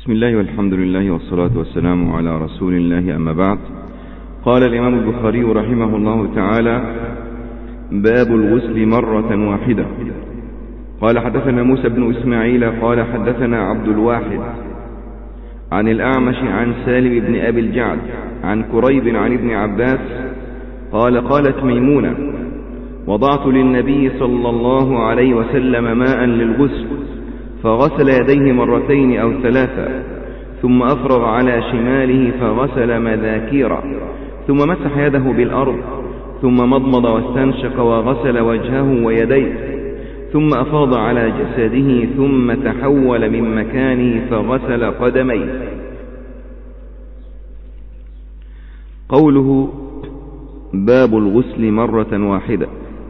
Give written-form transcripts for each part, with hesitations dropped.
بسم الله والحمد لله والصلاة والسلام على رسول الله، أما بعد. قال الإمام البخاري رحمه الله تعالى: باب الغسل مرة واحدة. قال حدثنا موسى بن إسماعيل قال حدثنا عبد الواحد عن الأعمش عن سالم بن أبي الجعد عن كريب عن ابن عباس قال: قالت ميمونة: وضعت للنبي صلى الله عليه وسلم ماء للغسل فغسل يديه مرتين أو ثلاثة، ثم أفرغ على شماله فغسل مذاكيرا، ثم مسح يده بالأرض، ثم مضمض واستنشق وغسل وجهه ويديه، ثم أفاض على جسده، ثم تحول من مكانه فغسل قدميه. قوله باب الغسل مرة واحدة،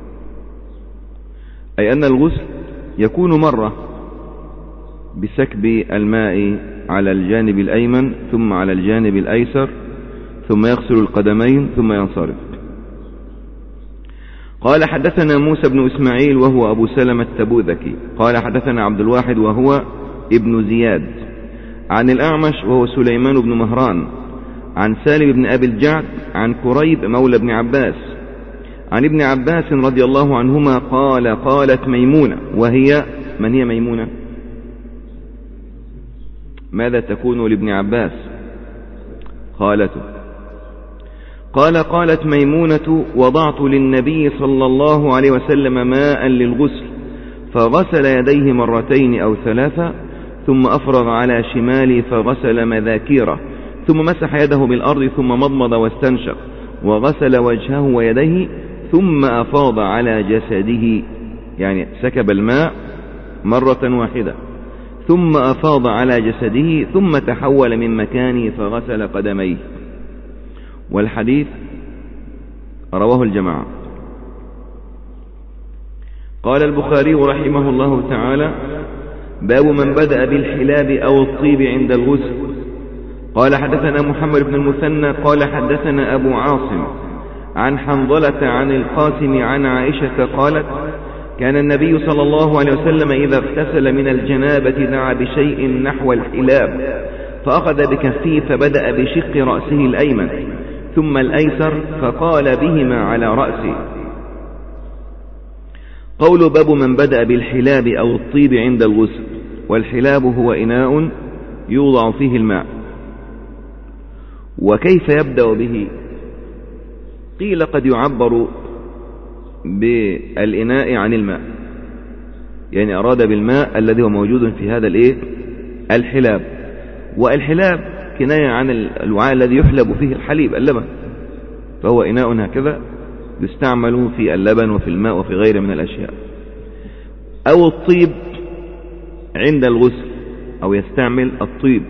أي أن الغسل يكون مرة بسكب الماء على الجانب الأيمن ثم على الجانب الأيسر، ثم يغسل القدمين ثم ينصرف. قال حدثنا موسى بن إسماعيل وهو أبو سلمة التبوذكي قال حدثنا عبد الواحد وهو ابن زياد عن الأعمش وهو سليمان بن مهران عن سالم بن أبي الجعد عن كريب مولى ابن عباس عن ابن عباس رضي الله عنهما قال: قالت ميمونة، وهي من هي ميمونة؟ ماذا تكون لابن عباس؟ خالته. قال: قالت ميمونة: وضعت للنبي صلى الله عليه وسلم ماء للغسل فغسل يديه مرتين أو ثلاثة، ثم أفرغ على شماله فغسل مذاكيره، ثم مسح يده بالأرض، ثم مضمض واستنشق وغسل وجهه ويديه، ثم أفاض على جسده، يعني سكب الماء مرة واحدة، ثم أفاض على جسده، ثم تحول من مكانه فغسل قدميه. والحديث رواه الجماعة. قال البخاري رحمه الله تعالى: باب من بدأ بالحلاب أو الطيب عند الغسل. قال حدثنا محمد بن المثنى قال حدثنا أبو عاصم عن حنظلة عن القاسم عن عائشة قالت: كان النبي صلى الله عليه وسلم إذا اغتسل من الجنابة دعا بشيء نحو الحلاب، فأخذ بكفيه فبدأ بشق رأسه الأيمن ثم الأيسر فقال بهما على رأسه. قول باب من بدأ بالحلاب أو الطيب عند الغسل. والحلاب هو إناء يوضع فيه الماء. وكيف يبدأ به؟ قيل قد يعبر بالإناء عن الماء، يعني أراد بالماء الذي هو موجود في هذا الحلاب. والحلاب كناية عن الوعاء الذي يحلب فيه الحليب، اللبن، فهو إناء هكذا يستعمل في اللبن وفي الماء وفي غيره من الأشياء. أو الطيب عند الغسل، أو يستعمل الطيب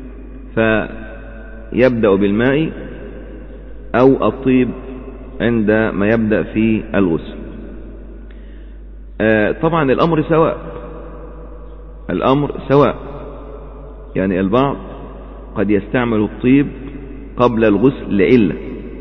فيبدأ بالماء، أو الطيب عندما يبدأ في الغسل. طبعا الأمر سواء، يعني البعض قد يستعمل الطيب قبل الغسل لعلة،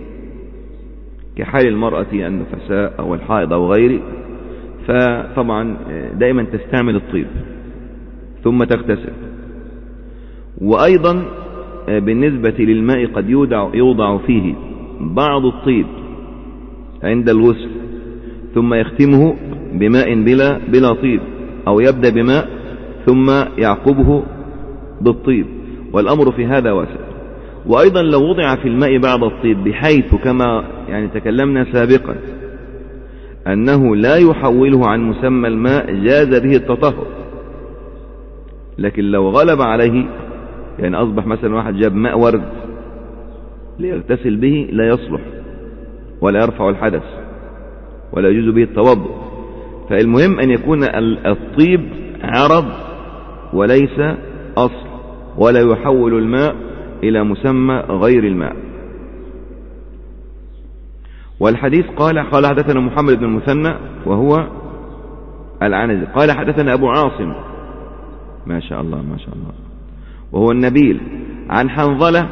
كحال المرأة النفساء أو الحائض أو غيره، فطبعا دائما تستعمل الطيب ثم تغتسل. وأيضا بالنسبة للماء قد يوضع فيه بعض الطيب عند الغسل ثم يختمه بماء بلا طيب، أو يبدأ بماء ثم يعقبه بالطيب، والأمر في هذا واسع. وأيضا لو وضع في الماء بعض الطيب بحيث كما يعني تكلمنا سابقا أنه لا يحوله عن مسمى الماء جاز به التطهر، لكن لو غلب عليه، يعني أصبح مثلا واحد جاب ماء ورد ليغتسل به، لا يصلح ولا يرفع الحدث ولا يجوز به التوضؤ. فالمهم أن يكون الطيب عرض وليس أصل، ولا يحول الماء إلى مسمى غير الماء. والحديث قال حدثنا محمد بن المثنى وهو العنزي قال حدثنا أبو عاصم، ما شاء الله ما شاء الله، وهو النبيل، عن حنظلة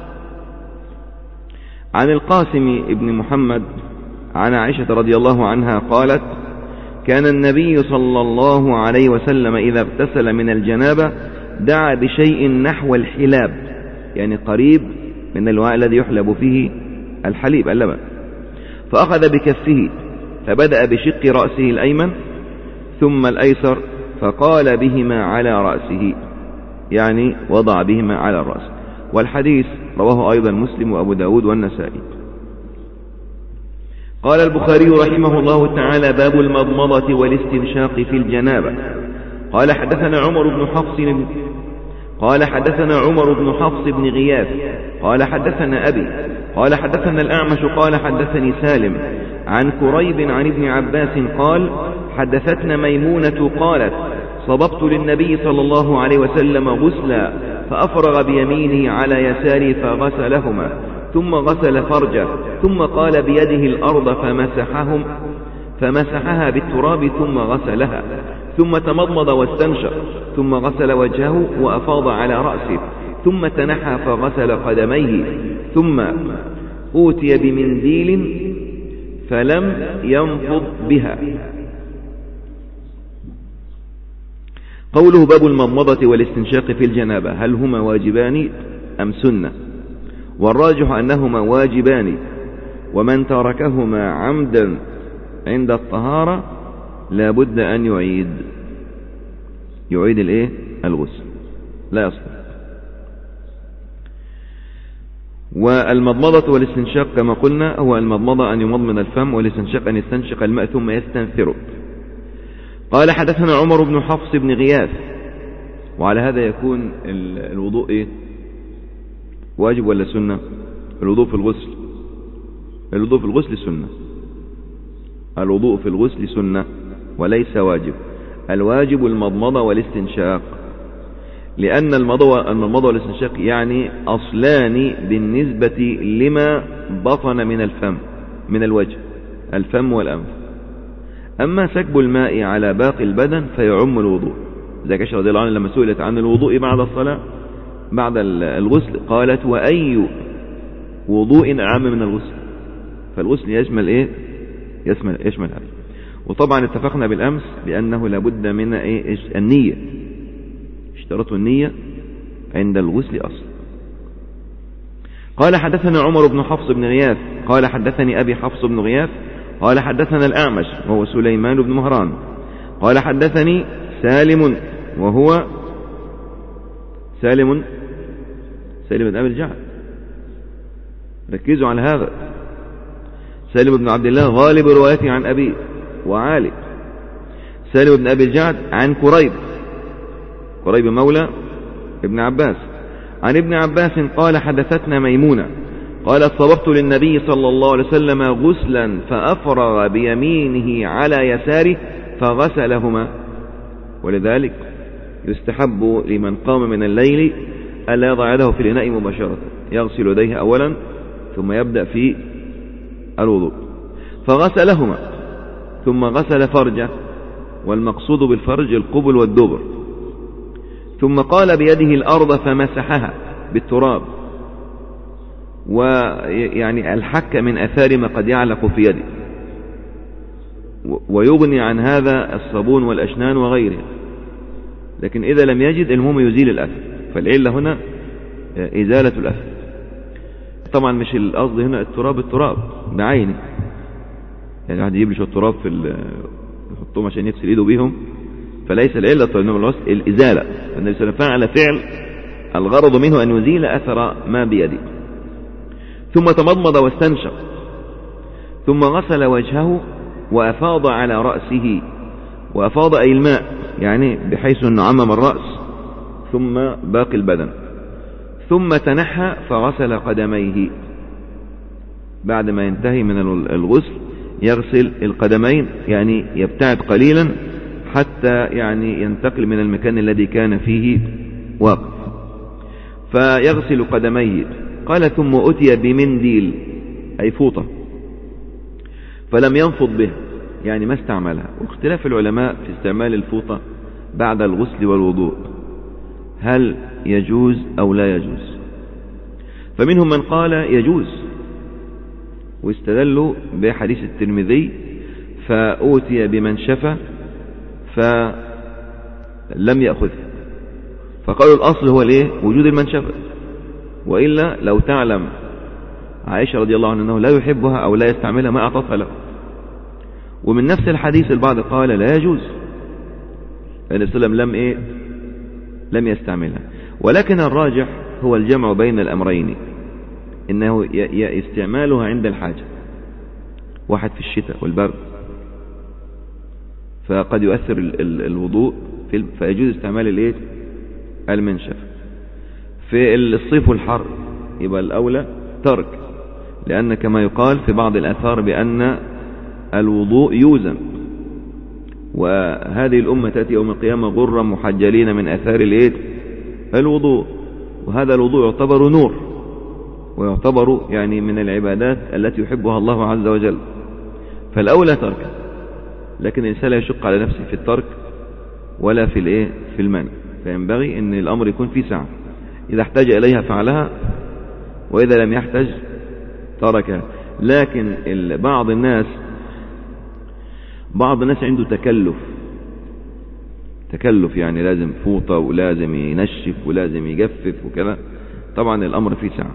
عن القاسم ابن محمد عن عائشة رضي الله عنها قالت: كان النبي صلى الله عليه وسلم إذا اغتسل من الجنابة دعا بشيء نحو الحلاب، يعني قريب من الوعاء الذي يحلب فيه الحليب اللبن، فأخذ بكفه فبدأ بشق رأسه الأيمن ثم الأيسر فقال بهما على رأسه، يعني وضع بهما على الرأس. والحديث رواه أيضا مسلم وأبو داود والنسائي. قال البخاري رحمه الله تعالى: باب المضمضة والاستنشاق في الجنابة. قال حدثنا عمر بن حفص بن غياث قال حدثنا أبي قال حدثنا الأعمش قال حدثني سالم عن كريب عن ابن عباس قال: حدثتنا ميمونة قالت: صببت للنبي صلى الله عليه وسلم غسلا فأفرغ بيمينه على يساره فغسلهما ثم غسل فرجه ثم قال بيده الأرض فمسحها بالتراب ثم غسلها ثم تمضمض واستنشق ثم غسل وجهه وأفاض على رأسه ثم تنحى فغسل قدميه ثم أوتي بمنديل فلم ينفض بها. قوله باب المضمضة والاستنشاق في الجنابة، هل هما واجبان أم سنة؟ والراجح أنهما واجبان، ومن تركهما عمدا عند الطهارة لا بد أن يعيد الغسل، لا يصح. والمضمضة والاستنشاق كما قلنا هو المضمضة أن يمضمض الفم، والاستنشاق أن يستنشق الماء ثم يستنثره. قال حدثنا عمر بن حفص بن غياث. وعلى هذا يكون الوضوء واجب ولا سنة؟ الوضوء في الغسل سنة. الوضوء في الغسل سنة وليس واجب. الواجب المضمضة والاستنشاق، لأن المضمضة والاستنشاق يعني أصلان بالنسبة لما بطن من الفم، من الوجه، الفم والأنف. أما سكب الماء على باقي البدن فيعم الوضوء. زي عائشة رضي الله عنها لما سئلت عن الوضوء بعد الصلاة بعد الغسل قالت: وأي وضوء أعم من الغسل؟ فالغسل يشمل هذا. وطبعا اتفقنا بالأمس بأنه لابد من النية، اشترطوا النية عند الغسل أصلا. قال حدثنا عمر بن حفص بن غياث قال حدثني أبي حفص بن غياث قال حدثنا الأعمش وهو سليمان بن مهران قال حدثني سالم وهو سالم بن أبي الجعد. ركزوا على هذا، سالم بن عبد الله غالب روايته عن أبي وعالي. سالم بن أبي الجعد عن كريب مولى ابن عباس عن ابن عباس قال: حدثتنا ميمونة قالت: صببت للنبي صلى الله عليه وسلم غسلا فأفرغ بيمينه على يساره فغسلهما. ولذلك يستحب لمن قام من الليل ألا يضع يده في الإناء مباشرة، يغسل يديه أولا ثم يبدأ في الوضوء. فغسلهما ثم غسل فرجه، والمقصود بالفرج القبل والدبر، ثم قال بيده الأرض فمسحها بالتراب، ويعني الحك من أثار ما قد يعلق في يده، ويغني عن هذا الصابون والأشنان وغيره. لكن إذا لم يجد المهم يزيل الأثر، فالعلة هنا إزالة الأثر. طبعا مش القصد هنا التراب بعينه، يعني واحد يجيب له شويه تراب يحطهم عشان يغسل ايده بيهم، فليس العلة انما الوصف الإزالة. النبي صلى الله عليه وسلم فعل فعل الغرض منه أن يزيل أثر ما بيده. ثم تمضمض واستنشق ثم غسل وجهه وأفاض على رأسه، وأفاض أي الماء، يعني بحيث أنه عمم الرأس ثم باقي البدن، ثم تنحى فغسل قدميه. بعد ما ينتهي من الغسل يغسل القدمين، يعني يبتعد قليلا حتى يعني ينتقل من المكان الذي كان فيه واقف، فيغسل قدميه. قال: ثم أتي بمنديل أي فوطة فلم ينفض به، يعني ما استعملها. واختلاف العلماء في استعمال الفوطة بعد الغسل والوضوء، هل يجوز أو لا يجوز؟ فمنهم من قال يجوز، واستدلوا بحديث الترمذي: فأوتي بمنشفة فلم يأخذ. فقالوا الأصل هو الايه؟ وجود المنشفة، وإلا لو تعلم عائشة رضي الله عنها أنه لا يحبها أو لا يستعملها ما أعطتها له. ومن نفس الحديث البعض قال لا يجوز، لأن السلام لم يستعملها. ولكن الراجح هو الجمع بين الأمرين، إنه استعمالها عند الحاجة، واحد في الشتاء والبرد فقد يؤثر الوضوء فيجوز استعمال المنشف. في الصيف والحر يبقى الأولى ترك، لأن كما يقال في بعض الآثار بأن الوضوء يوزن، وهذه الأمة تأتي يوم القيامة غرا محجلين من أثار الوضوء، وهذا الوضوء يعتبر نور، ويعتبر يعني من العبادات التي يحبها الله عز وجل، فالأولى ترك. لكن الإنسان لا يشق على نفسه في الترك ولا في المنع، فينبغي أن الأمر يكون في سعة، إذا احتاج إليها فعلها، وإذا لم يحتاج تركها. لكن بعض الناس عنده تكلف، يعني لازم فوطة ولازم ينشف ولازم يجفف وكذا، طبعا الأمر فيه سعة.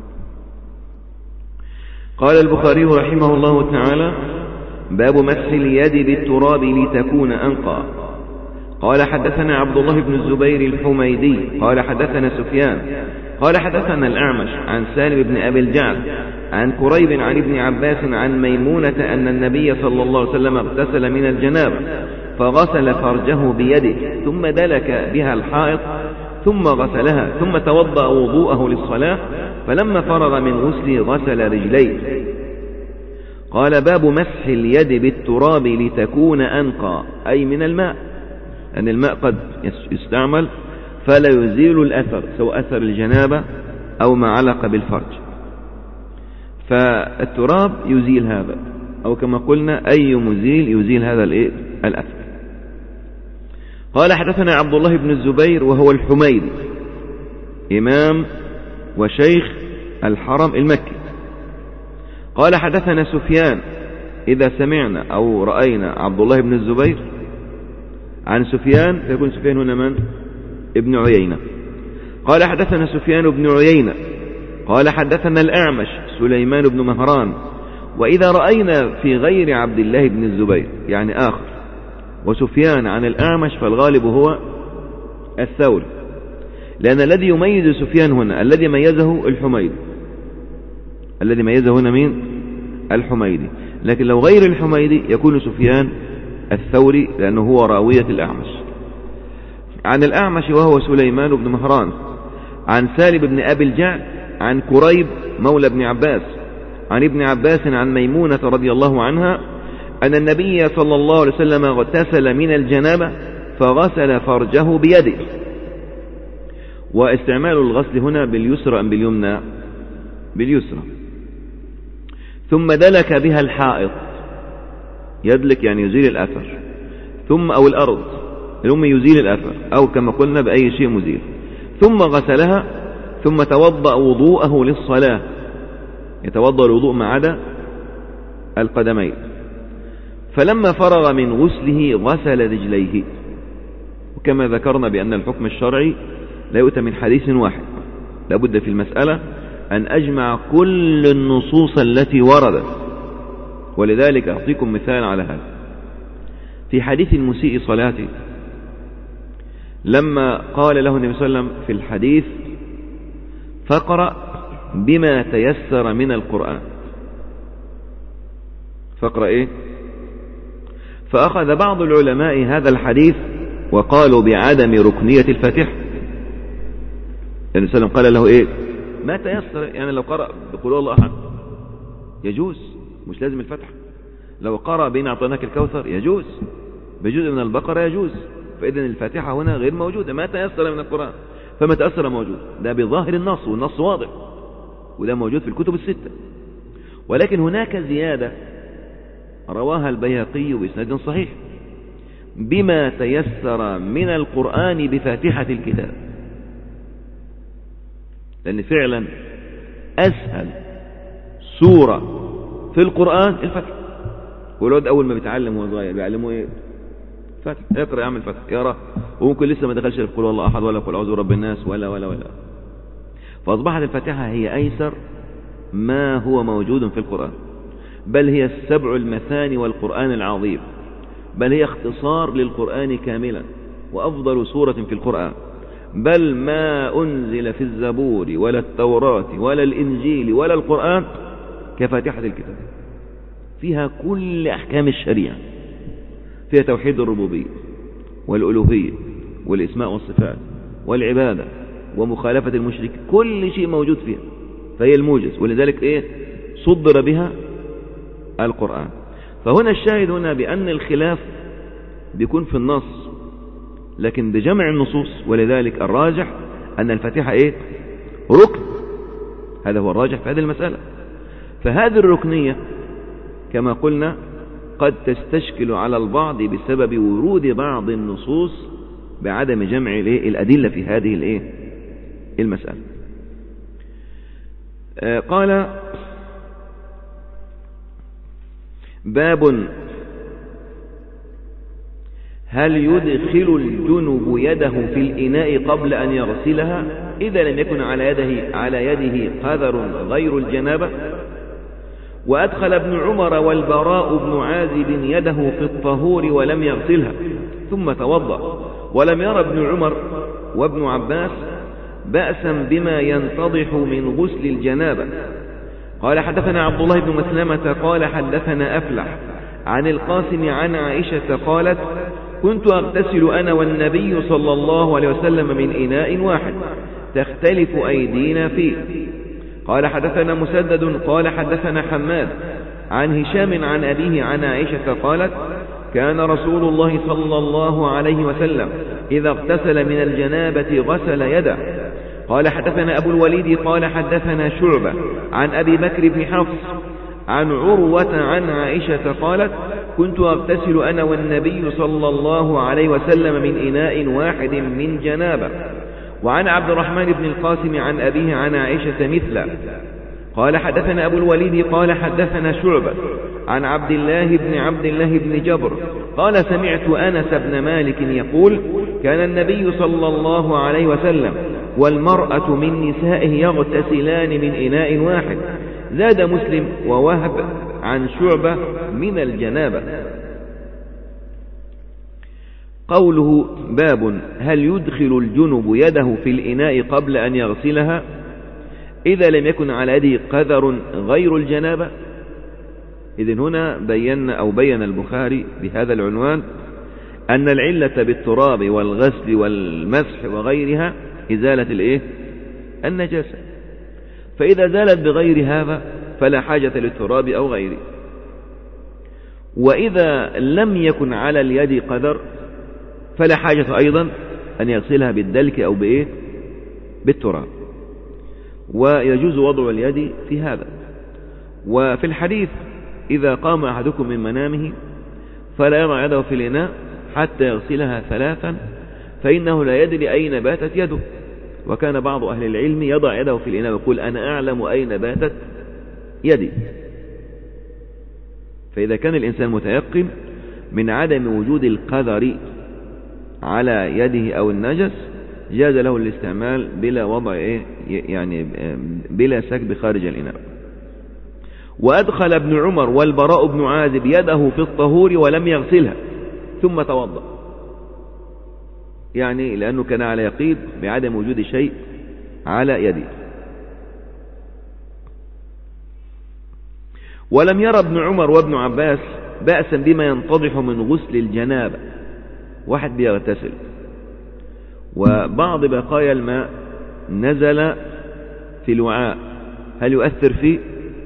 قال البخاري رحمه الله تعالى: باب مسح اليد بالتراب لتكون أنقى. قال حدثنا عبد الله بن الزبير الحميدي قال حدثنا سفيان قال حدثنا الأعمش عن سالم بن أبي الجعد عن كريب عن ابن عباس عن ميمونة أن النبي صلى الله عليه وسلم اغتسل من الجنابة فغسل فرجه بيده ثم دلك بها الحائط ثم غسلها ثم توضأ وضوءه للصلاة، فلما فرغ من غسله غسل رجليه. قال: باب مسح اليد بالتراب لتكون أنقى، أي من الماء، أن الماء قد يستعمل فلا يزيل الأثر، سواء أثر الجنابة أو ما علق بالفرج، فالتراب يزيل هذا، أو كما قلنا أي مزيل يزيل هذا الأثر. قال حدثنا عبد الله بن الزبير وهو الحميدي، إمام وشيخ الحرم المكي. قال حدثنا سفيان، إذا سمعنا أو رأينا عبد الله بن الزبير عن سفيان فيكون سفيان هنا من؟ ابن عيينة. قال حدثنا سفيان بن عيينة قال حدثنا الأعمش سليمان بن مهران. وإذا رأينا في غير عبد الله بن الزبير يعني آخر وسفيان عن الأعمش فالغالب هو الثوري، لأن الذي يميز سفيان هنا الذي ميزه الحميدي، الذي ميزه هنا مين؟ الحميدي. لكن لو غير الحميدي يكون سفيان الثوري، لأنه هو راوية الأعمش. عن الأعمش وهو سليمان بن مهران عن سالم بن أبي الجعد عن كريب مولى ابن عباس عن ابن عباس عن ميمونة رضي الله عنها أن النبي صلى الله عليه وسلم اغتسل من الجنابة فغسل فرجه بيده. واستعمال الغسل هنا باليسرى أم باليمنى؟ باليسرى. ثم دلك بها الحائط، يدلك يعني يزيل الأثر، ثم أو الأرض الأم يزيل الأثر، أو كما قلنا بأي شيء مزيل، ثم غسلها ثم توضأ وضوءه للصلاة، يتوضأ الوضوء ما عدا القدمين. فلما فرغ من غسله غسل رجليه. وكما ذكرنا بأن الحكم الشرعي لا يؤتى من حديث واحد، لابد في المسألة أن أجمع كل النصوص التي وردت. ولذلك أعطيكم مثال على هذا. في حديث المسيء صلاته لما قال له النبي صلى الله عليه وسلم في الحديث: فاقرأ بما تيسر من القرآن. فاقرأ إيه؟ فأخذ بعض العلماء هذا الحديث وقالوا بعدم ركنية الفاتحة. النبي صلى الله عليه وسلم قال له إيه؟ ما تيسر، يعني لو قرأ بقول الله أحد يجوز، مش لازم الفتح. لو قرأ بين أعطيناك الكوثر يجوز، بجزء من البقرة يجوز. فإذن الفاتحة هنا غير موجودة، ما تيسر من القرآن، فما تأثر موجود، ده بظاهر النص، والنص واضح، وده موجود في الكتب الستة. ولكن هناك زيادة رواها البيهقي بإسناد صحيح: بما تيسر من القرآن بفاتحة الكتاب. لأن فعلا أسهل سورة في القرآن الفتح. والولد أول ما بيتعلم وهو صغير بيعلمه إيه؟ فتح، اقرأ يعمل فتح، يقرأ وممكن لسه ما دخلش في قل والله أحد ولا قل أعوذ برب الناس ولا. فأصبحت الفاتحة هي أيسر ما هو موجود في القرآن، بل هي السبع المثاني والقرآن العظيم، بل هي اختصار للقرآن كاملا وأفضل سورة في القرآن، بل ما أنزل في الزبور ولا التوراة ولا الإنجيل ولا القرآن كفاتحة الكتاب. فيها كل أحكام الشريعة، فيها توحيد الربوبية والألوهية والإسماء والصفات والعبادة ومخالفة المشرك، كل شيء موجود فيها، فهي الموجز، ولذلك صدر بها القرآن. فهنا الشاهد هنا بأن الخلاف بيكون في النص لكن بجمع النصوص، ولذلك الراجح أن الفاتحة ركن، هذا هو الراجح في هذه المسألة. فهذه الركنية كما قلنا قد تستشكل على البعض بسبب ورود بعض النصوص بعدم جمع الأدلة في هذه المسألة. قال باب هل يدخل الجنب يده في الإناء قبل أن يغسلها إذا لم يكن على يده قذر غير الجنابة؟ وأدخل ابن عمر والبراء بن عازب يده في الطهور ولم يغسلها ثم توضأ، ولم ير ابن عمر وابن عباس بأسا بما ينتضح من غسل الجنابة. قال حدثنا عبد الله بن مسلمة قال حدثنا أفلح عن القاسم عن عائشة قالت كنت أغتسل أنا والنبي صلى الله عليه وسلم من إناء واحد تختلف أيدينا فيه. قال حدثنا مسدد قال حدثنا حماد عن هشام عن أبيه عن عائشة قالت كان رسول الله صلى الله عليه وسلم إذا اغتسل من الجنابة غسل يده. قال حدثنا أبو الوليد قال حدثنا شعبة عن أبي بكر بن حفص عن عروة عن عائشة قالت كنت أغتسل أنا والنبي صلى الله عليه وسلم من إناء واحد من جنابة. وعن عبد الرحمن بن القاسم عن أبيه عن عائشة مثله. قال حدثنا أبو الوليد قال حدثنا شعبة عن عبد الله بن جبر قال سمعت أنس بن مالك يقول كان النبي صلى الله عليه وسلم والمرأة من نسائه يغتسلان من إناء واحد. زاد مسلم ووهب عن شعبة من الجنابة. قوله باب هل يدخل الجنب يده في الإناء قبل أن يغسلها إذا لم يكن على يده قذر غير الجنابة. إذن هنا بين البخاري بهذا العنوان أن العلة بالتراب والغسل والمسح وغيرها إزالة النجاسة، فإذا زالت بغير هذا فلا حاجة للتراب أو غيره. وإذا لم يكن على اليد قذر فلا حاجة أيضا أن يغسلها بالدلك أو بالتراب، ويجوز وضع اليد في هذا. وفي الحديث إذا قام أحدكم من منامه فلا يضع يده في الإناء حتى يغسلها ثلاثا فإنه لا يدري أين باتت يده. وكان بعض أهل العلم يضع يده في الإناء ويقول أنا أعلم أين باتت يدي. فإذا كان الإنسان متيقن من عدم وجود القذر على يده أو النجس جاز له الاستعمال بلا وضع يعني بلا سكب خارج الإناء. وأدخل ابن عمر والبراء بن عازب يده في الطهور ولم يغسلها ثم توضأ، يعني لأنه كان على يقين بعدم وجود شيء على يده. ولم يرى ابن عمر وابن عباس بأسا بما ينتضح من غسل الجنابة، واحد بيغتسل وبعض بقايا الماء نزل في الوعاء، هل يؤثر فيه؟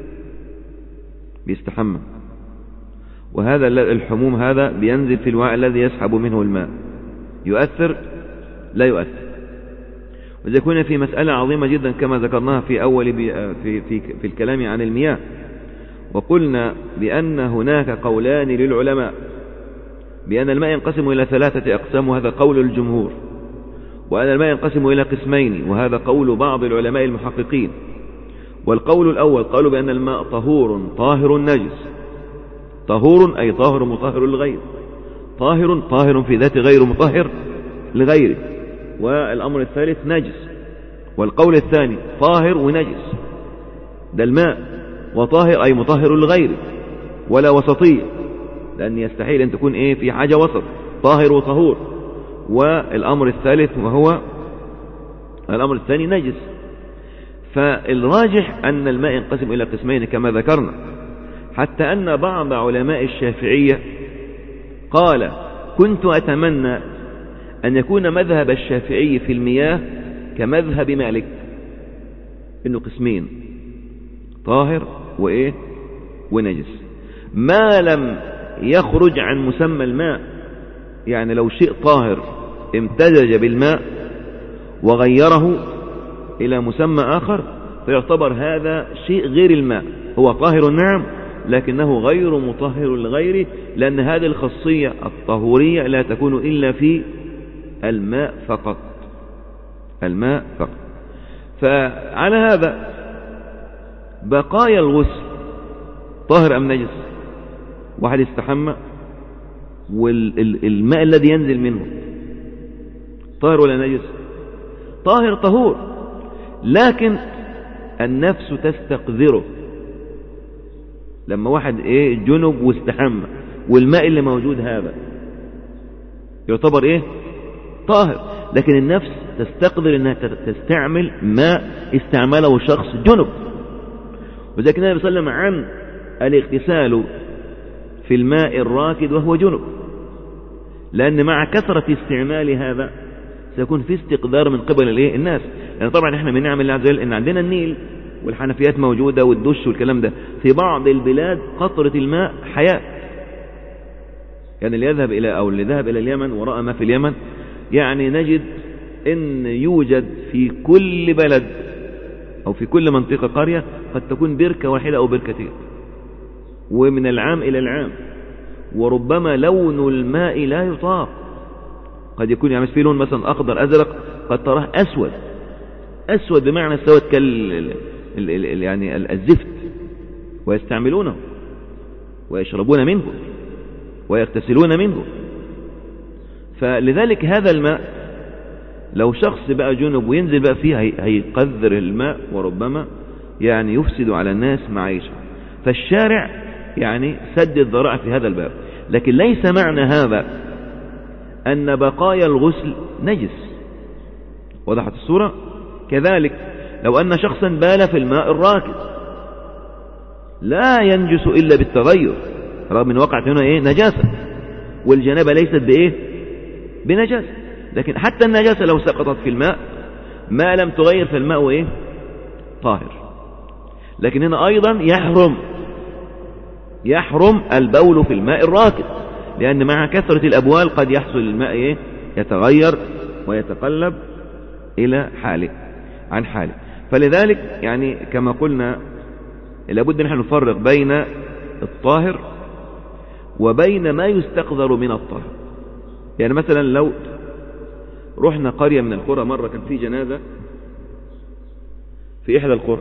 بيستحمى، وهذا الحموم هذا بينزل في الوعاء الذي يسحب منه الماء، يؤثر؟ لا يؤثر. وإذا كنا في مسألة عظيمة جدا كما ذكرناها في أول في الكلام عن المياه، وقلنا بأن هناك قولان للعلماء بأن الماء ينقسم إلى 3 أقسام، وهذا قول الجمهور، وأن الماء ينقسم إلى قسمين، وهذا قول بعض العلماء المحققين. والقول الأول قالوا بأن الماء طهور طاهر نجس، طهور أي طاهر مطهر للغير، طاهر في ذات غير مطهر لغيره. والأمر الثالث نجس. والقول الثاني طاهر ونجس، ده الماء، وطاهر أي مطهر لغيره، ولا وسطية، لأن يستحيل أن تكون في حاجة وسط، طاهر وطهور. والأمر الثالث وهو الأمر الثاني نجس. فالراجح أن الماء ينقسم إلى قسمين كما ذكرنا، حتى أن بعض علماء الشافعية قال: كنت أتمنى أن يكون مذهب الشافعي في المياه كمذهب مالك، إنه قسمين، طاهر ونجس، ما لم يخرج عن مسمى الماء. يعني لو شيء طاهر امتزج بالماء وغيره إلى مسمى آخر فيعتبر هذا شيء غير الماء، هو طاهر نعم لكنه غير مطهر لغيره، لأن هذه الخاصية الطهورية لا تكون إلا في الماء فقط، الماء فقط. فعلى هذا بقايا الغسل طاهر أم نجس؟ واحد استحمى والماء الذي ينزل منه طاهر ولا نجس؟ طاهر طهور، لكن النفس تستقذره. لما واحد جنب واستحمى والماء اللي موجود هذا يعتبر طاهر، لكن النفس تستقذر انها تستعمل ماء استعمله شخص جنب. وذلك النبي صلى الله عليه وسلم عن الاغتسال في الماء الراكد وهو جنب، لأن مع كثرة استعمال هذا سيكون في استقذار من قبل الناس. يعني طبعا احنا من نعم الله عز وجل ان عندنا النيل والحنفيات موجودة والدش والكلام ده. في بعض البلاد قطرة الماء حياة، يعني اللي يذهب اللي ذهب إلى اليمن ورأى ما في اليمن، يعني نجد ان يوجد في كل بلد او في كل منطقة قرية قد تكون بركة واحدة او بركتين، ومن العام إلى العام، وربما لون الماء لا يطاق، قد يكون يعني في لون مثلا أخضر أزرق، قد تراه أسود بمعنى السواد يعني الزفت، ويستعملونه ويشربون منه ويغتسلون منه. فلذلك هذا الماء لو شخص بقى جنب وينزل بقى فيه هيقذر الماء، وربما يعني يفسد على الناس معيشة. فالشارع يعني سد الذرائع في هذا الباب، لكن ليس معنى هذا أن بقايا الغسل نجس. وضحت الصورة؟ كذلك لو أن شخصا بال في الماء الراكد لا ينجس إلا بالتغير، رغم من وقعت هنا نجاسة، والجنابة ليست بنجاسة، لكن حتى النجاسة لو سقطت في الماء ما لم تغير فالماء طاهر. لكن هنا أيضا يحرم البول في الماء الراكد، لأن مع كثرة الأبوال قد يحصل الماء يتغير ويتقلب إلى حاله عن حاله. فلذلك يعني كما قلنا لابد نحن نفرق بين الطاهر وبين ما يستقذر من الطاهر. يعني مثلا لو رحنا قرية من القرى، مرة كان في جنازة في إحدى القرى،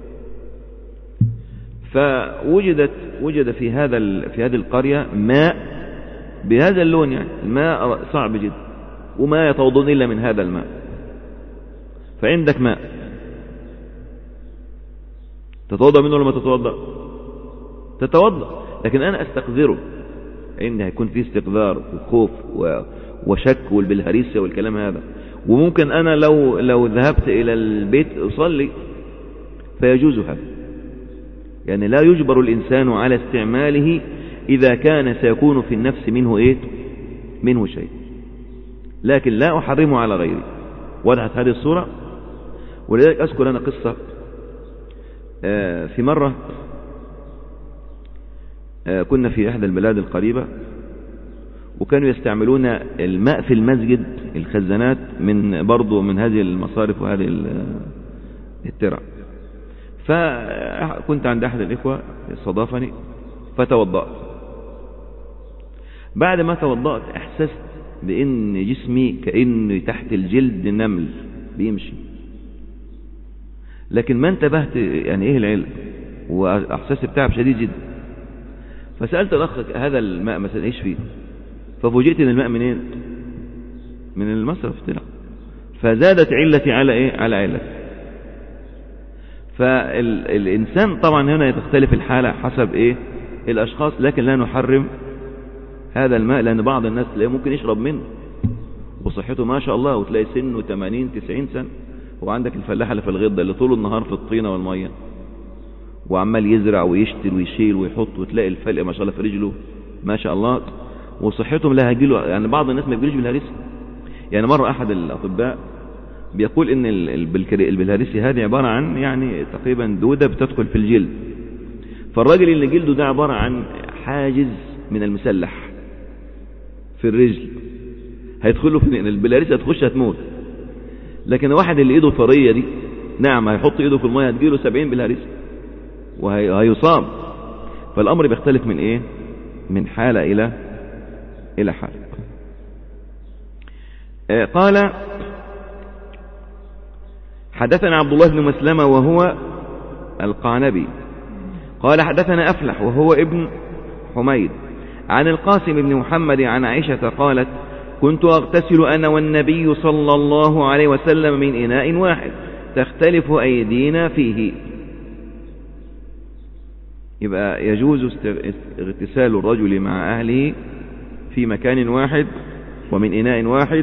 فوجد في هذه القرية ماء بهذا اللون، يعني الماء صعب جدا وما يتوضون إلا من هذا الماء. فعندك ماء تتوضأ منه ولا ما تتوضأ، لكن أنا أستقذره، عندي هيكون فيه استقذار وخوف وشك والبلهارسيا والكلام هذا. وممكن أنا لو ذهبت إلى البيت أصلي فيجوز هذا، يعني لا يجبر الإنسان على استعماله إذا كان سيكون في النفس منه شيء، لكن لا أحرمه على غيري. وضحت هذه الصورة؟ ولذلك أذكر أنا قصة في مرة كنا في إحدى البلاد القريبة، وكانوا يستعملون الماء في المسجد، الخزانات برضو من هذه المصارف وهذه الترع. فكنت عند أحد الإخوة استضافني فتوضأت. بعد ما توضأت أحسست بأن جسمي كأنه تحت الجلد نمل بيمشي، لكن ما انتبهت يعني إيه العلم، وأحسست بتعب شديد جدا. فسألت الأخ هذا الماء مثلا إيش فيه؟ ففوجئت أن الماء من المصرف طلع، فزادت علتي على ايه؟ على علتي. فالإنسان طبعا هنا تختلف الحالة حسب ايه؟ الأشخاص، لكن لا نحرم هذا الماء، لأن بعض الناس تلاقيه ممكن يشرب منه وصحته ما شاء الله، وتلاقي سنه 80-90 سنة. وعندك الفلاح اللي في الغضة اللي طول النهار في الطينة والمية وعمال يزرع ويشتري ويشيل ويحط، وتلاقي الفلق ما شاء الله في رجله ما شاء الله، وصحتهم لا هيجيله. يعني بعض الناس ما بيجيلوش بالهرسة. يعني مرة أحد الأطباء بيقول إن البلهارسي هذه عبارة عن يعني تقريبا دودة بتدخل في الجلد، فالراجل اللي جلده ده عبارة عن حاجز من المسلح في الرجل، هيدخله في البلهارسي، هتخش هتموت. لكن واحد اللي ايده طرية دي، نعم هيحط ايده في المية هتجيله 70 بلهارسي وهيصاب. فالأمر بيختلف من ايه؟ من حالة إلى حالة. قال حدثنا عبد الله بن مسلمة وهو القعنبي قال حدثنا أفلح وهو ابن حميد عن القاسم بن محمد عن عائشة قالت كنت أغتسل أنا والنبي صلى الله عليه وسلم من إناء واحد تختلف أيدينا فيه. يبقى يجوز اغتسال الرجل مع أهله في مكان واحد ومن إناء واحد،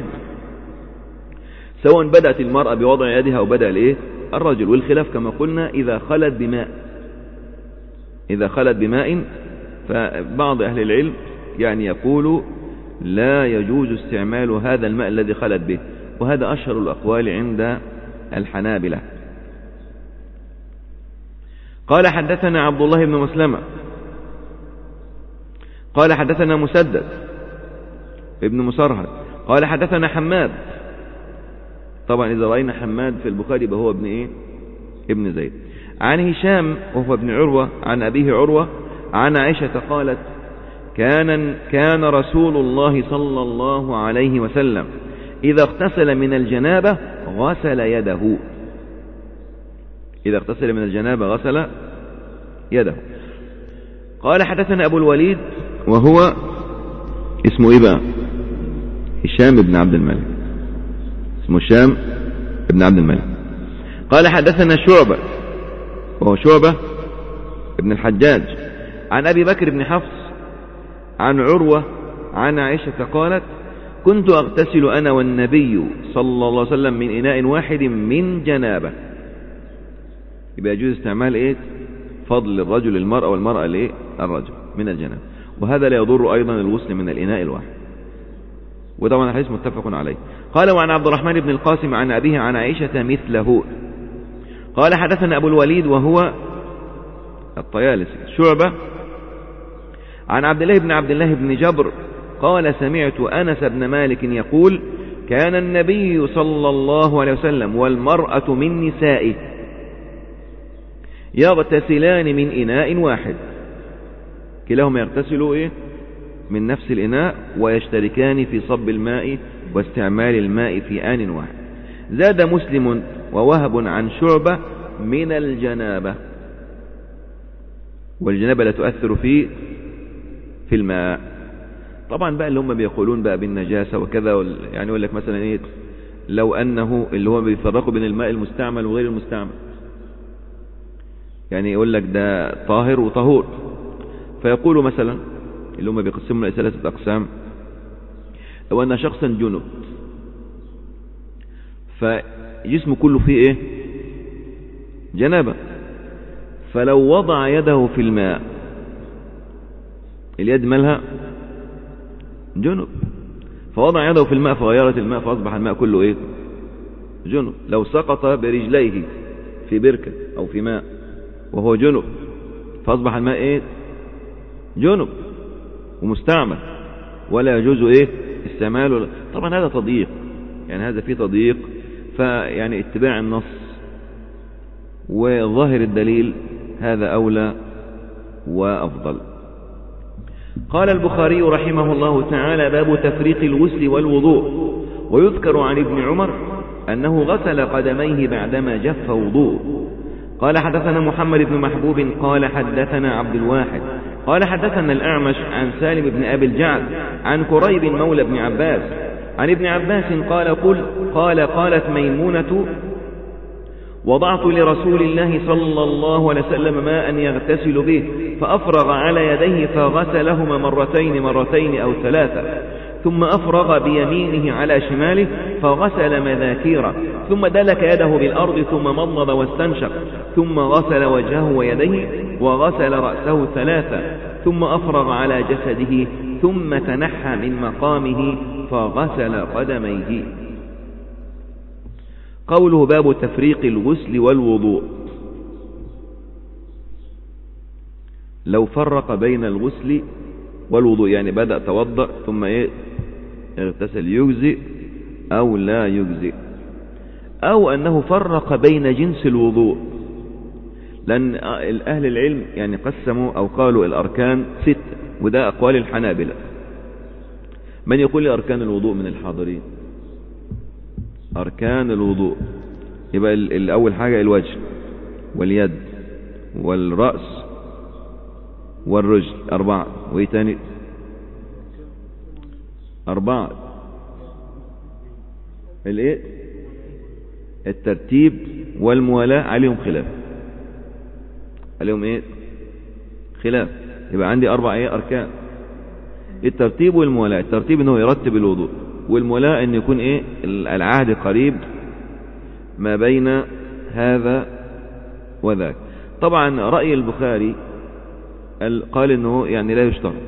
سواء بدأت المرأة بوضع يدها أو بدأ الرجل. والخلاف كما قلنا إذا خلت بماء، فبعض أهل العلم يعني يقول لا يجوز استعمال هذا الماء الذي خلت به، وهذا أشهر الأقوال عند الحنابلة. قال حدثنا عبد الله بن مسلمة قال حدثنا مسدد ابن مسرهد قال حدثنا حماد. طبعا إذا رأينا حماد في البخاري فهو ابن زيد. عن هشام وهو ابن عروة عن أبيه عروة عن عائشة قالت كان رسول الله صلى الله عليه وسلم إذا اغتسل من الجنابة غسل يده. إذا اغتسل من الجنابة غسل يده. قال حدثنا أبو الوليد وهو اسمه إيه بقى؟ هشام بن عبد الملك، اسمه هشام بن عبد الملك. قال حدثنا شعبة وهو شعبة ابن الحجاج عن أبي بكر بن حفص عن عروة عن عائشة قالت كنت أغتسل أنا والنبي صلى الله عليه وسلم من إناء واحد من جنابة. يبقى يجوز استعمال فضل الرجل المرأة والمرأة الرجل من الجنابة، وهذا لا يضر أيضا الغسل من الإناء الواحد، وطبعا الحديث متفق عليه. قال وعن عبد الرحمن بن القاسم عن أبيه عن عائشة مثله. قال حدثنا أبو الوليد وهو الطيالسي شعبة عن عبد الله بن جبر قال سمعت أنس بن مالك يقول كان النبي صلى الله عليه وسلم والمرأة من نسائه يغتسلان من إناء واحد، كلاهما يغتسلوا من نفس الإناء ويشتركان في صب الماء واستعمال الماء في آن واحد. زاد مسلم ووهب عن شعبة من الجنابة، والجنابة لا تؤثر في الماء. طبعا بقى اللي هم بيقولون بقى بالنجاسة وكذا، يعني يقول لك مثلا لو أنه اللي هو بيفرقوا بين الماء المستعمل وغير المستعمل، يعني يقول لك ده طاهر وطهور، فيقولوا مثلا اللي هم بيقسموا إلى 3 أقسام. لو أن شخصا جنب فجسمه كله فيه جنابة، فلو وضع يده في الماء اليد مالها جنب، فوضع يده في الماء فغيرت الماء فأصبح الماء كله جنب. لو سقط برجليه في بركة أو في ماء وهو جنب فأصبح الماء جنب ومستعمل، ولا يجوز استعماله. طبعا هذا تضييق، يعني هذا فيه تضييق، فيعني اتباع النص وظاهر الدليل هذا أولى وأفضل. قال البخاري رحمه الله تعالى باب تفريق الغسل والوضوء. ويذكر عن ابن عمر أنه غسل قدميه بعدما جف وضوء. قال حدثنا محمد بن محبوب قال حدثنا عبد الواحد قال حدثنا الأعمش عن سالم بن أبي الجعد عن كريب مولى بن عباس عن ابن عباس قالت ميمونة: وضعت لرسول الله صلى الله عليه وسلم ماء يغتسل به فأفرغ على يديه فغسلهما مرتين أو ثلاثة، ثم أفرغ بيمينه على شماله فغسل مذاكيره، ثم دلك يده بالأرض ثم مضمض واستنشق، ثم غسل وجهه ويديه وغسل رأسه ثلاثة، ثم أفرغ على جسده، ثم تنحى من مقامه فغسل قدميه. قوله: باب تفريق الغسل والوضوء. لو فرق بين الغسل والوضوء، يعني بدأ توضأ ثم اغتسل، يجزئ أو لا يجزئ؟ أو أنه فرق بين جنس الوضوء، لأن أهل العلم يعني قسموا أو قالوا الأركان 6، وده أقوال الحنابلة. من يقول لي أركان الوضوء من الحاضرين؟ أركان الوضوء يبقى الأول حاجة الوجه واليد والرأس والرجل 4، وإيه تاني؟ 4. الإيه؟ الترتيب والموالاة عليهم خلاف، عليهم إيه؟ خلاف. يبقى عندي 4 أركان: الترتيب والموالاة. الترتيب إنه يرتب الوضوء، والموالاة إن يكون العهد قريب ما بين هذا وذاك. طبعا رأي البخاري قال إنه يعني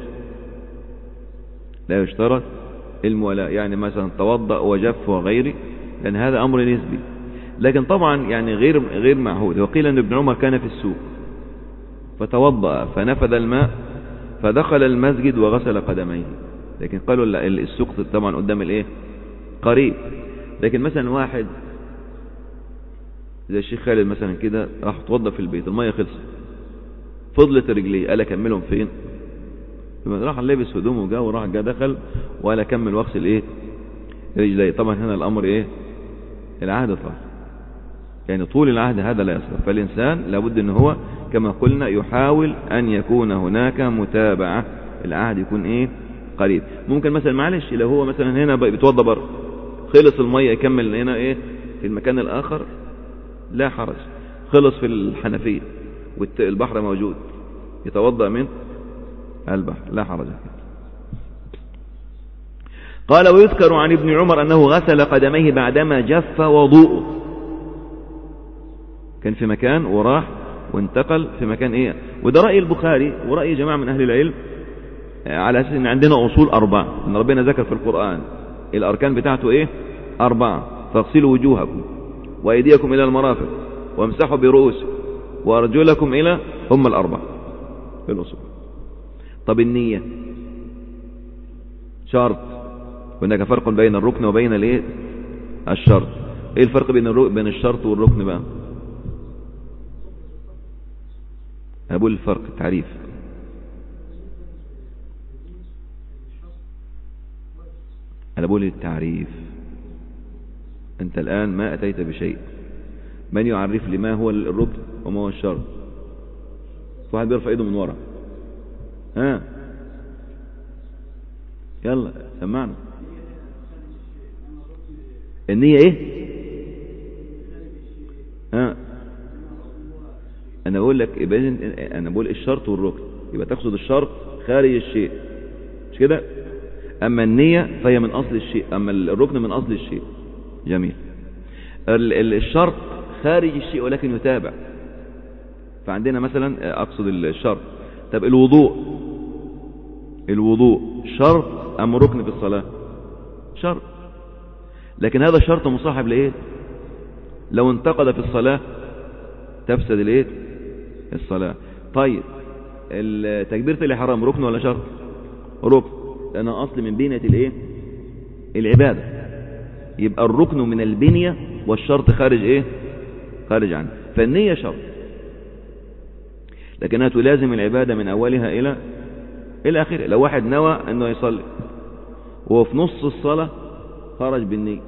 لا يشترط الموالاة، يعني مثلا توضأ وجف وغيره، لأن هذا أمر نسبي. لكن طبعا يعني غير معهود. وقيل أن ابن عمر كان في السوق فتوضأ فنفذ الماء فدخل المسجد وغسل قدميه، لكن قالوا السوق طبعا قدام قريب. لكن مثلا واحد زي الشيخ خالد مثلا كده راح توضأ في البيت، المية خلصت، فضلت رجليه، قال اكملهم فين؟ راح لابس هدومه وجا وراح دخل ولا كمل واغسل رجليه. طبعا هنا الامر العهد طال، يعني طول العهد هذا لا يصلح. فالانسان لابد ان هو كما قلنا يحاول ان يكون هناك متابعة، العهد يكون قريب. ممكن مثلا معلش لو هو مثلا هنا بيتوضى بره، خلص المية يكمل هنا في المكان الاخر لا حرج. خلص في الحنفية والبحر موجود، يتوضأ من البحر لا حرج. قال: ويذكر عن ابن عمر أنه غسل قدميه بعدما جف وضوءه، كان في مكان وراح وانتقل في مكان وده رأي البخاري ورأي جماعة من أهل العلم، على أساس أن عندنا أصول 4، أن ربنا ذكر في القرآن الأركان بتاعته 4: فاغسلوا وجوهكم وأيديكم إلى المرافق وامسحوا برؤوسكم وأرجلكم إلى هم 4 في الأصول. طب النية شرط، وهناك فرق بين الركن وبين الشرط. ايه الفرق بين الشرط والركن بقى؟ أقول الفرق التعريف. أنا بقول التعريف، أنت الآن ما أتيت بشيء، من يعرف لي ما هو الركن وما هو الشرط؟ واحد بيرفع ايده من ورا، يلا سمعنا. النية انا بقول لك انا بقول الشرط والركن، يبقى تقصد الشرط خارج الشيء، مش كده؟ اما النية فهي من اصل الشيء، اما الركن من اصل الشيء. جميل. الشرط خارج الشيء ولكن يتابع. فعندنا مثلا اقصد الشرط. طب الوضوء شرط ام ركن في الصلاة؟ شرط، لكن هذا الشرط مصاحب لو انتقد في الصلاة تفسد الصلاة. طيب تكبيرة الإحرام ركن ولا شرط؟ ركن، لأنها أصل من بنية العبادة. يبقى الركن من البنية والشرط خارج عنه. فالنية شرط، لكنها تلازم العبادة من أولها إلى آخره. لو واحد نوى أنه يصلي وهو في نص الصلاة خرج بالنية،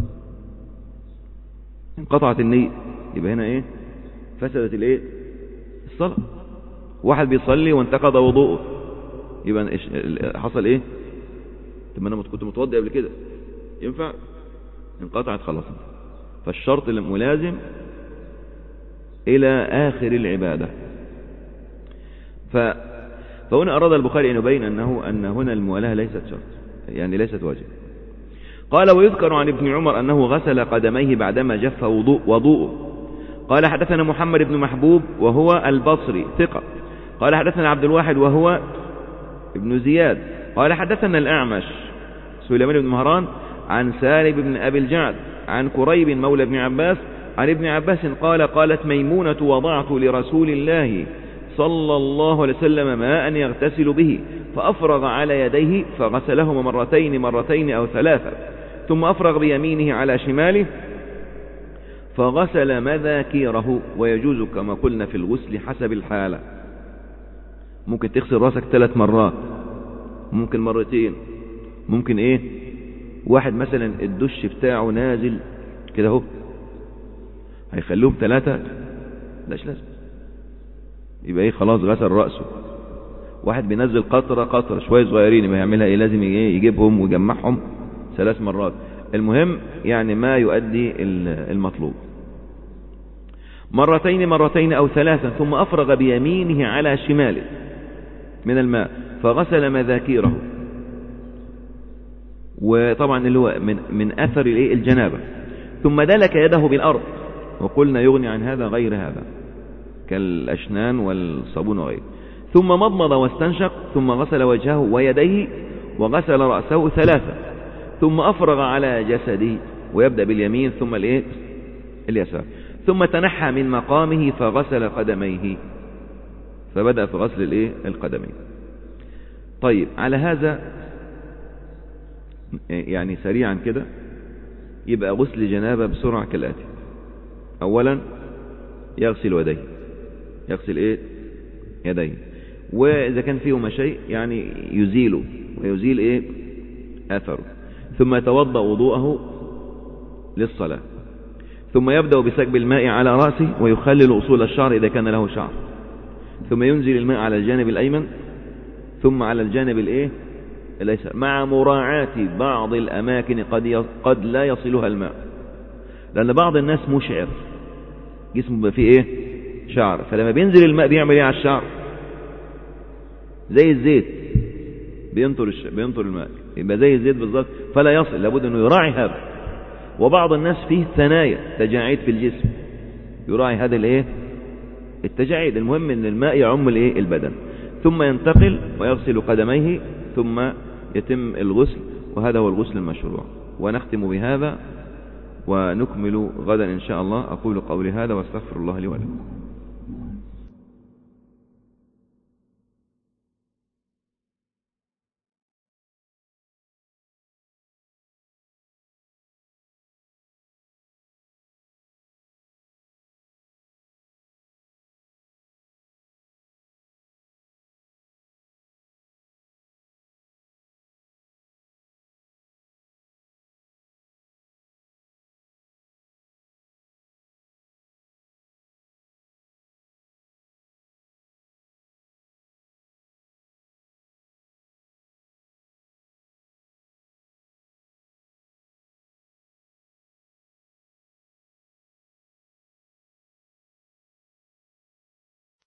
انقطعت النية، يبقى هنا فسدت الصلاة. واحد بيصلي وانتقض وضوءه، يبقى حصل طب انا كنت متوضي قبل كده، ينفع؟ انقطعت خلاص. فالشرط الملازم إلى آخر العبادة. فهنا أراد البخاري أن يبين أن هنا الموالاة ليست شرط، يعني ليست واجب. قال ويذكر عن ابن عمر أنه غسل قدميه بعدما جف وضوءه. قال حدثنا محمد بن محبوب وهو البصري ثقة. قال حدثنا عبد الواحد وهو ابن زياد. قال حدثنا الأعمش سليمان بن مهران عن سالم بن أبي الجعد عن كريب مولى ابن عباس عن ابن عباس قال قالت ميمونة وضعت لرسول الله صلى الله عليه وسلم ماء يغتسل به فأفرغ على يديه فغسلهما مرتين أو ثلاثة ثم أفرغ بيمينه على شماله فغسل مذاكيره. ويجوز كما قلنا في الغسل حسب الحالة، ممكن تغسل راسك 3 مرات، ممكن مرتين، ممكن واحد مثلا الدش بتاعه نازل كده اهو هيخلوهم 3، لاش لازم، يبقى خلاص غسل رأسه. واحد بينزل قطرة شوية صغيرين، ما يعملها لازم يجيبهم ويجمعهم 3 مرات. المهم يعني ما يؤدي المطلوب. مرتين أو 3 ثم أفرغ بيمينه على شماله من الماء فغسل مذاكيره. وطبعا اللي هو من أثر الجنابة. ثم دلك يده بالأرض، وقلنا يغني عن هذا غير هذا كالأشنان والصابون وغيره. ثم مضمض واستنشق ثم غسل وجهه ويديه وغسل رأسه 3 ثم أفرغ على جسده، ويبدأ باليمين ثم اليسار. ثم تنحى من مقامه فغسل قدميه، فبدأ في غسل القدمين. طيب على هذا يعني سريعا كده يبقى غسل جنابة بسرعة كالآتي. أولا يغسل يديه، يغسل يديه، وإذا كان فيهما شيء يعني يزيله ويزيل أثره. ثم يتوضأ وضوءه للصلاة. ثم يبدأ بسكب الماء على رأسه ويخلل أصول الشعر إذا كان له شعر. ثم ينزل الماء على الجانب الأيمن ثم على الجانب الأيسر، مع مراعاة بعض الأماكن قد لا يصلها الماء، لأن بعض الناس مشعر جسمه فيه شعر، فلما بينزل الماء بيعمل على الشعر زي الزيت، بينطر الماء، يبقى زي الزيت بالظبط، فلا يصل، لابد أنه يراعي هذا. وبعض الناس فيه ثنايا تجاعيد في الجسم، يراعي هذا التجاعيد. المهم أن الماء يعم البدن. ثم ينتقل ويغسل قدميه ثم يتم الغسل، وهذا هو الغسل المشروع. ونختم بهذا ونكمل غدا إن شاء الله. أقول قولي هذا واستغفر الله لي ولكم.